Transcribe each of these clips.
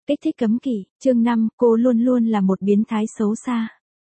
Kích thích cấm kỵ, chương 5, cô luôn luôn là một biến thái xấu xa.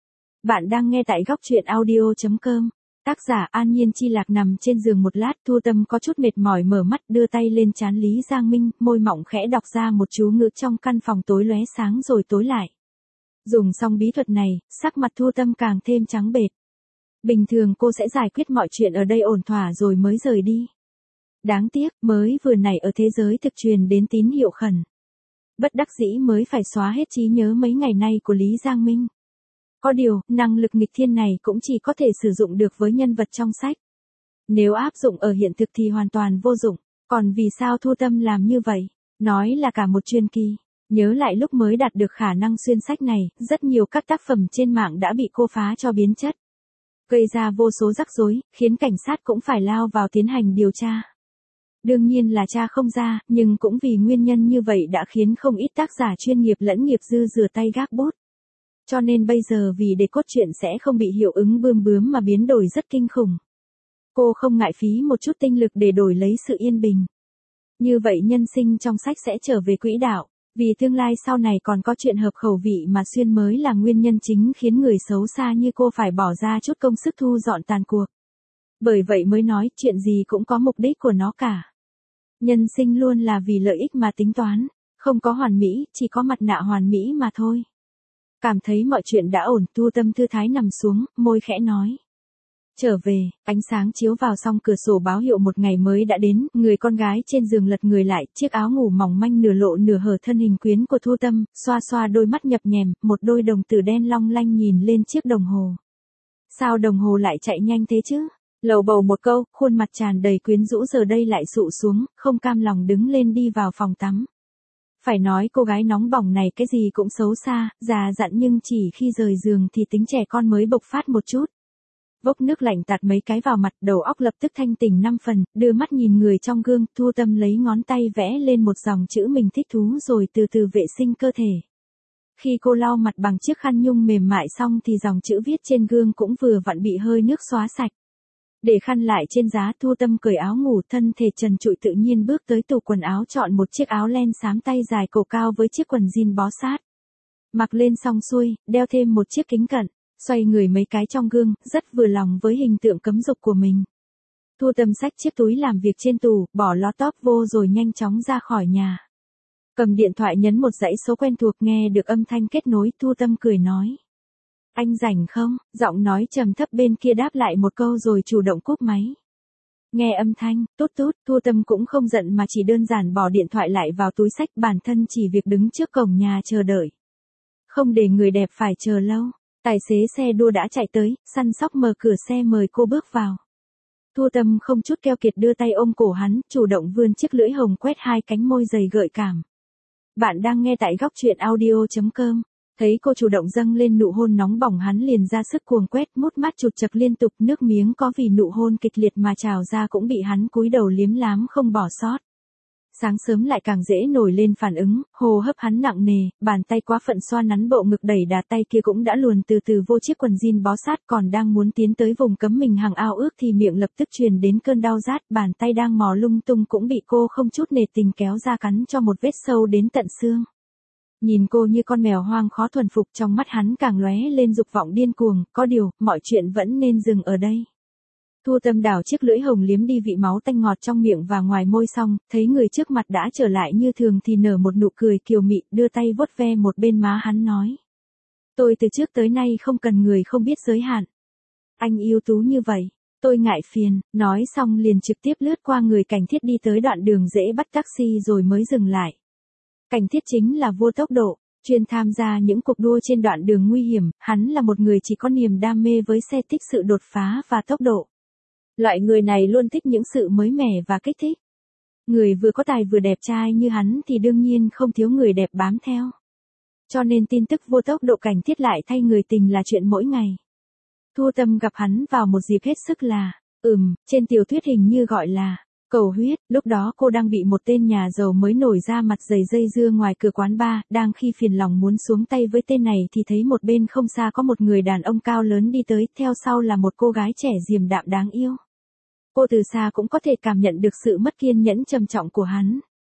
Bạn đang nghe tại góc truyện audio.com. Tác giả An Nhiên Chi Lạc nằm trên giường một lát, Thu Tâm có chút mệt mỏi mở mắt đưa tay lên trán Lý Giang Minh, môi mỏng khẽ đọc ra một chú ngữ trong căn phòng tối lóe sáng rồi tối lại. Dùng xong bí thuật này, sắc mặt Thu Tâm càng thêm trắng bệch. Bình thường cô sẽ giải quyết mọi chuyện ở đây ổn thỏa rồi mới rời đi. Đáng tiếc, mới vừa nãy ở thế giới thực truyền đến tín hiệu khẩn. Bất đắc dĩ mới phải xóa hết trí nhớ mấy ngày nay của Lý Giang Minh. Có điều, năng lực nghịch thiên này cũng chỉ có thể sử dụng được với nhân vật trong sách. Nếu áp dụng ở hiện thực thì hoàn toàn vô dụng. Còn vì sao Thu Tâm làm như vậy? Nói là cả một truyền kỳ. Nhớ lại lúc mới đạt được khả năng xuyên sách này, rất nhiều các tác phẩm trên mạng đã bị cô phá cho biến chất. Gây ra vô số rắc rối, khiến cảnh sát cũng phải lao vào tiến hành điều tra. Đương nhiên là tra không ra, nhưng cũng vì nguyên nhân như vậy đã khiến không ít tác giả chuyên nghiệp lẫn nghiệp dư rửa tay gác bút. Cho nên bây giờ vì để cốt truyện sẽ không bị hiệu ứng bươm bướm mà biến đổi rất kinh khủng. Cô không ngại phí một chút tinh lực để đổi lấy sự yên bình. Như vậy nhân sinh trong sách sẽ trở về quỹ đạo, vì tương lai sau này còn có chuyện hợp khẩu vị mà xuyên mới là nguyên nhân chính khiến người xấu xa như cô phải bỏ ra chút công sức thu dọn tàn cuộc. Bởi vậy mới nói chuyện gì cũng có mục đích của nó cả. Nhân sinh luôn là vì lợi ích mà tính toán, không có hoàn mỹ, chỉ có mặt nạ hoàn mỹ mà thôi. Cảm thấy mọi chuyện đã ổn, Thu Tâm thư thái nằm xuống, môi khẽ nói. Trở về, ánh sáng chiếu vào song cửa sổ báo hiệu một ngày mới đã đến, người con gái trên giường lật người lại, chiếc áo ngủ mỏng manh nửa lộ nửa hở thân hình quyến của Thu Tâm, xoa xoa đôi mắt nhập nhèm, một đôi đồng tử đen long lanh nhìn lên chiếc đồng hồ. Sao đồng hồ lại chạy nhanh thế chứ? Lầu bầu một câu, khuôn mặt tràn đầy quyến rũ giờ đây lại sụ xuống, không cam lòng đứng lên đi vào phòng tắm. Phải nói cô gái nóng bỏng này cái gì cũng xấu xa, già dặn nhưng chỉ khi rời giường thì tính trẻ con mới bộc phát một chút. Vốc nước lạnh tạt mấy cái vào mặt, đầu óc lập tức thanh tỉnh 5 phần, đưa mắt nhìn người trong gương, Thu Tâm lấy ngón tay vẽ lên một dòng chữ mình thích thú rồi từ từ vệ sinh cơ thể. Khi cô lau mặt bằng chiếc khăn nhung mềm mại xong thì dòng chữ viết trên gương cũng vừa vặn bị hơi nước xóa sạch. Để khăn lại trên giá, Thu Tâm cởi áo ngủ, thân thể trần trụi tự nhiên bước tới tủ quần áo chọn một chiếc áo len xám tay dài cổ cao với chiếc quần jean bó sát. Mặc lên xong xuôi, đeo thêm một chiếc kính cận, xoay người mấy cái trong gương, rất vừa lòng với hình tượng cấm dục của mình. Thu Tâm xách chiếc túi làm việc trên tủ, bỏ ló tóp vô rồi nhanh chóng ra khỏi nhà. Cầm điện thoại nhấn một dãy số quen thuộc, nghe được âm thanh kết nối, Thu Tâm cười nói. Anh rảnh không? Giọng nói trầm thấp bên kia đáp lại một câu rồi chủ động cúp máy. Nghe âm thanh, tút tút, Thu Tâm cũng không giận mà chỉ đơn giản bỏ điện thoại lại vào túi xách, bản thân chỉ việc đứng trước cổng nhà chờ đợi. Không để người đẹp phải chờ lâu, tài xế xe đua đã chạy tới, săn sóc mở cửa xe mời cô bước vào. Thu Tâm không chút keo kiệt đưa tay ôm cổ hắn, chủ động vươn chiếc lưỡi hồng quét hai cánh môi dày gợi cảm. Bạn đang nghe tại góc truyện audio.com. Thấy cô chủ động dâng lên nụ hôn nóng bỏng, hắn liền ra sức cuồng quét, mút mắt chụp chập liên tục, nước miếng có vì nụ hôn kịch liệt mà trào ra cũng bị hắn cúi đầu liếm lám không bỏ sót. Sáng sớm lại càng dễ nổi lên phản ứng, hô hấp hắn nặng nề, bàn tay quá phận xoa nắn bộ ngực, đẩy đà tay kia cũng đã luồn từ từ vô chiếc quần jean bó sát, còn đang muốn tiến tới vùng cấm mình hàng ao ước thì miệng lập tức truyền đến cơn đau rát, bàn tay đang mò lung tung cũng bị cô không chút nề tình kéo ra cắn cho một vết sâu đến tận xương. Nhìn cô như con mèo hoang khó thuần phục, trong mắt hắn càng lóe lên dục vọng điên cuồng, có điều, mọi chuyện vẫn nên dừng ở đây. Thu Tâm đảo chiếc lưỡi hồng liếm đi vị máu tanh ngọt trong miệng và ngoài môi xong, thấy người trước mặt đã trở lại như thường thì nở một nụ cười kiều mị, đưa tay vuốt ve một bên má hắn nói. Tôi từ trước tới nay không cần người không biết giới hạn. Anh yêu tú như vậy, tôi ngại phiền, nói xong liền trực tiếp lướt qua người Cảnh Thiết đi tới đoạn đường dễ bắt taxi rồi mới dừng lại. Cảnh Thiết chính là vua tốc độ, chuyên tham gia những cuộc đua trên đoạn đường nguy hiểm, hắn là một người chỉ có niềm đam mê với xe, thích sự đột phá và tốc độ. Loại người này luôn thích những sự mới mẻ và kích thích. Người vừa có tài vừa đẹp trai như hắn thì đương nhiên không thiếu người đẹp bám theo. Cho nên tin tức vua tốc độ Cảnh Thiết lại thay người tình là chuyện mỗi ngày. Thu Tâm gặp hắn vào một dịp hết sức là, trên tiểu thuyết hình như gọi là cầu huyết. Lúc đó cô đang bị một tên nhà giàu mới nổi ra mặt dày dây dưa ngoài cửa quán bar, đang khi phiền lòng muốn xuống tay với tên này thì thấy một bên không xa có một người đàn ông cao lớn đi tới, theo sau là một cô gái trẻ điềm đạm đáng yêu. Cô từ xa cũng có thể cảm nhận được sự mất kiên nhẫn trầm trọng của hắn.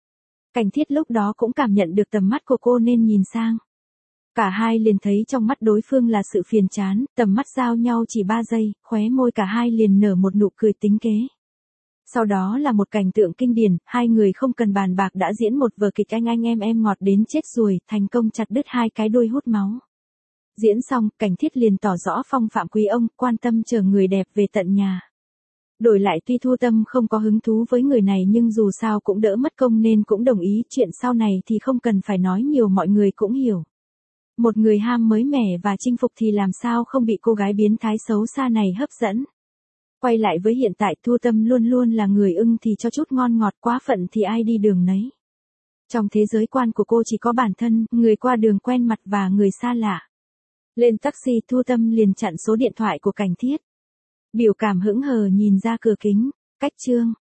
Cảnh Thiết lúc đó cũng cảm nhận được tầm mắt của cô nên nhìn sang. Cả hai liền thấy trong mắt đối phương là sự phiền chán, tầm mắt giao nhau chỉ 3 giây, khóe môi cả hai liền nở một nụ cười tính kế. Sau đó là một cảnh tượng kinh điển, hai người không cần bàn bạc đã diễn một vở kịch anh em ngọt đến chết ruồi, thành công chặt đứt hai cái đuôi hút máu. Diễn xong, Cảnh Thiết liền tỏ rõ phong phạm quý ông, quan tâm chờ người đẹp về tận nhà. Đổi lại tuy Thu Tâm không có hứng thú với người này nhưng dù sao cũng đỡ mất công nên cũng đồng ý, chuyện sau này thì không cần phải nói nhiều, mọi người cũng hiểu. Một người ham mới mẻ và chinh phục thì làm sao không bị cô gái biến thái xấu xa này hấp dẫn. Quay lại với hiện tại, Thu Tâm luôn luôn là người ưng thì cho chút ngon ngọt, quá phận thì ai đi đường nấy. Trong thế giới quan của cô chỉ có bản thân, người qua đường quen mặt và người xa lạ. Lên taxi, Thu Tâm liền chặn số điện thoại của Cảnh Thiết. Biểu cảm hững hờ nhìn ra cửa kính, cách Trương.